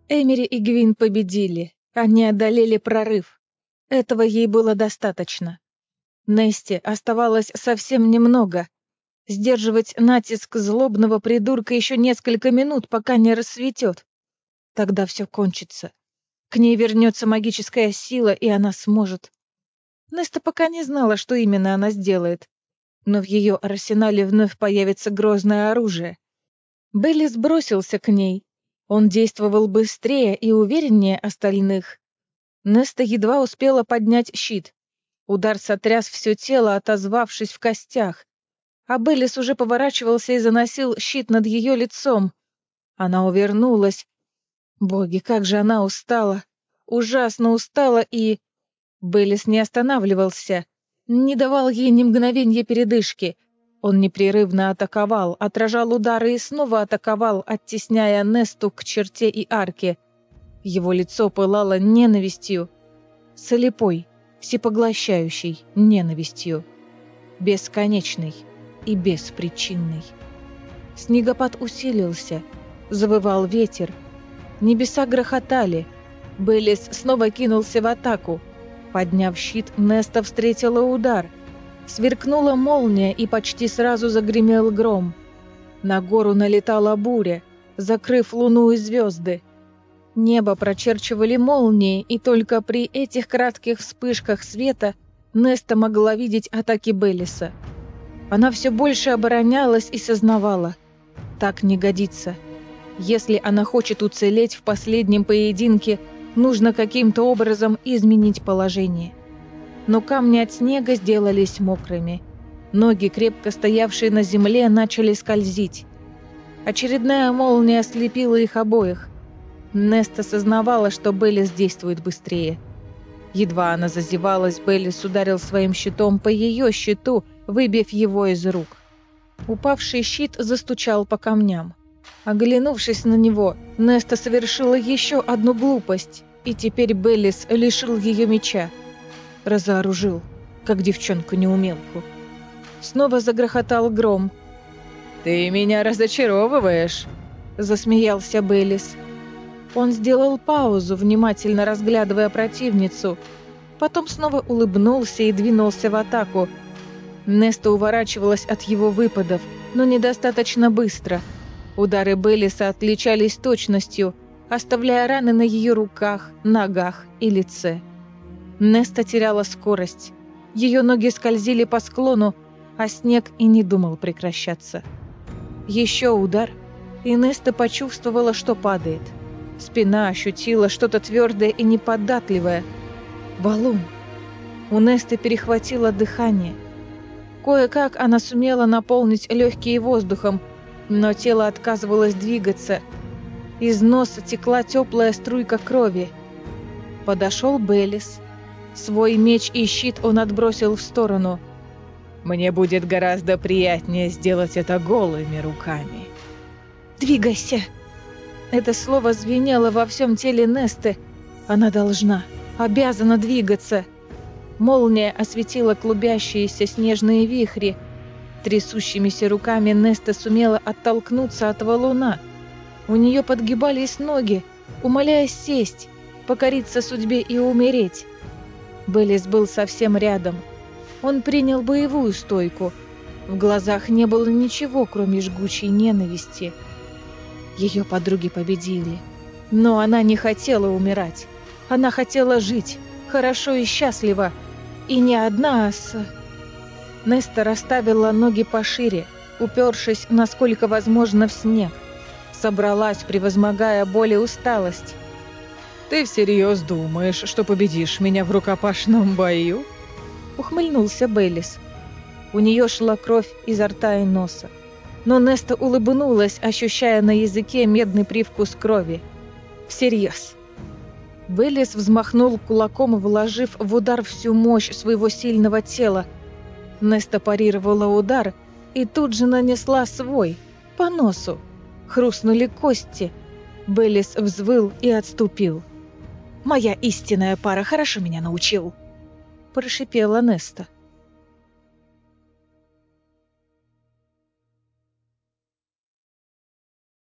Эмери и Гвин победили. Они одолели прорыв. Этого ей было достаточно. Несте оставалось совсем немного. Сдерживать натиск злобного придурка еще несколько минут, пока не рассветет. Тогда все кончится. К ней вернется магическая сила, и она сможет. Неста пока не знала, что именно она сделает. Но в ее арсенале вновь появится грозное оружие. Белли сбросился к ней. Он действовал быстрее и увереннее остальных. Неста едва успела поднять щит. Удар сотряс все тело, отозвавшись в костях. А Беллис уже поворачивался и заносил щит над ее лицом. Она увернулась. Боги, как же она устала! Ужасно устала и... Беллис не останавливался, не давал ей ни мгновенья передышки. Он непрерывно атаковал, отражал удары и снова атаковал, оттесняя Несту к черте и арке. Его лицо пылало ненавистью, слепой, всепоглощающей ненавистью, бесконечной и беспричинной. Снегопад усилился, завывал ветер, небеса грохотали. Беллис снова кинулся в атаку. Подняв щит, Неста встретила удар. Сверкнула молния, и почти сразу загремел гром. На гору налетала буря, закрыв луну и звезды. Небо прочерчивали молнии, и только при этих кратких вспышках света Неста могла видеть атаки Беллиса. Она все больше оборонялась и сознавала. Так не годится. Если она хочет уцелеть в последнем поединке, нужно каким-то образом изменить положение. Но камни от снега сделались мокрыми. Ноги, крепко стоявшие на земле, начали скользить. Очередная молния ослепила их обоих. Неста сознавала, что Беллис действует быстрее. Едва она зазевалась, Беллис ударил своим щитом по ее щиту, выбив его из рук. Упавший щит застучал по камням. Оглянувшись на него, Неста совершила еще одну глупость, и теперь Беллис лишил ее меча. Разоружил, как девчонку-неумелку. Снова загрохотал гром. «Ты меня разочаровываешь», — засмеялся Беллис. Он сделал паузу, внимательно разглядывая противницу, потом снова улыбнулся и двинулся в атаку. Неста уворачивалась от его выпадов, но недостаточно быстро. Удары Беллиса отличались точностью, оставляя раны на ее руках, ногах и лице. Неста теряла скорость. Ее ноги скользили по склону, а снег и не думал прекращаться. Еще удар, и Неста почувствовала, что падает. Спина ощутила что-то твердое и неподатливое. Валун. У Несты перехватило дыхание. Кое-как она сумела наполнить легкие воздухом, но тело отказывалось двигаться. Из носа текла теплая струйка крови. Подошел Беллис. Свой меч и щит он отбросил в сторону. «Мне будет гораздо приятнее сделать это голыми руками». «Двигайся!» Это слово звенело во всем теле Несты. Она должна, обязана двигаться. Молния осветила клубящиеся снежные вихри. Трясущимися руками Неста сумела оттолкнуться от валуна. У нее подгибались ноги, умоляя сесть, покориться судьбе и умереть. Беллис был совсем рядом. Он принял боевую стойку. В глазах не было ничего, кроме жгучей ненависти. Ее подруги победили. Но она не хотела умирать. Она хотела жить, хорошо и счастливо. И не одна, а с... Неста расставила ноги пошире, упершись, насколько возможно, в снег. Собралась, превозмогая боль и усталость. «Ты всерьез думаешь, что победишь меня в рукопашном бою?» Ухмыльнулся Беллис. У нее шла кровь изо рта и носа. Но Неста улыбнулась, ощущая на языке медный привкус крови. Всерьез. Беллис взмахнул кулаком, вложив в удар всю мощь своего сильного тела. Неста парировала удар и тут же нанесла свой, по носу. Хрустнули кости. Беллис взвыл и отступил. «Моя истинная пара хорошо меня научил», — прошипела Неста.